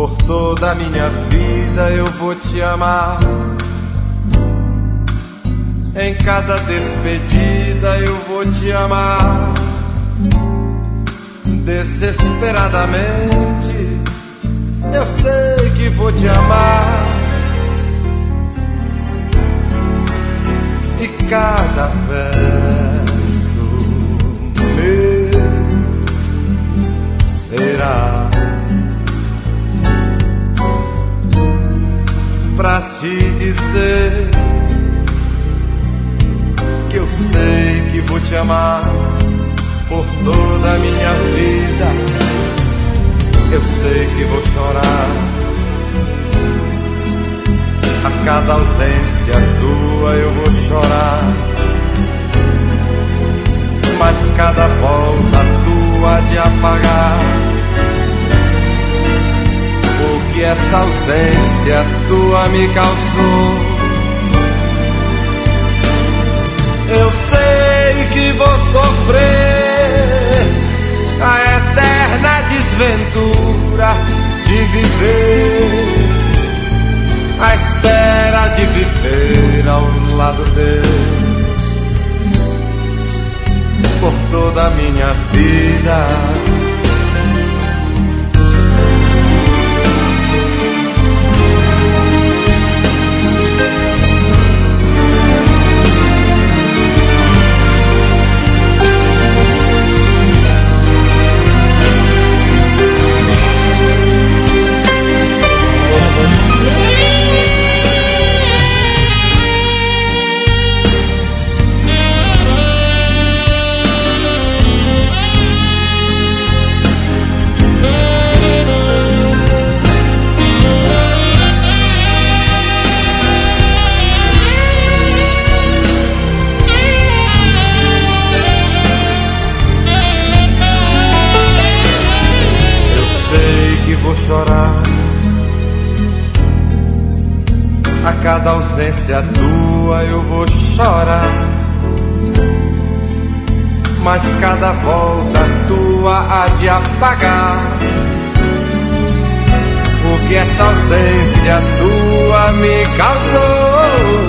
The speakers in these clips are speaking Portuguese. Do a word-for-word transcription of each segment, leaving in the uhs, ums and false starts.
Por toda a minha vida eu vou te amar. Em cada despedida eu vou te amar. Desesperadamente eu sei que vou te amar. E cada verso meu será pra te dizer que eu sei que vou te amar por toda a minha vida. Eu sei que vou chorar a cada ausência tua, eu vou chorar. Mas cada volta tua de apagar, porque essa ausência tua me causou. Eu sei que vou sofrer a eterna desventura de viver à espera de viver ao lado dele por toda a minha vida. Vou chorar a cada ausência tua, eu vou chorar. Mas cada volta tua há de apagar, porque essa ausência tua me causou.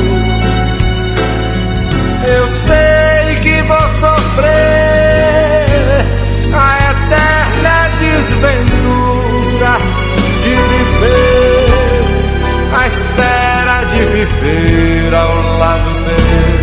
Eu sei que vou sofrer a eterna desventura de viver à espera de viver ao lado dele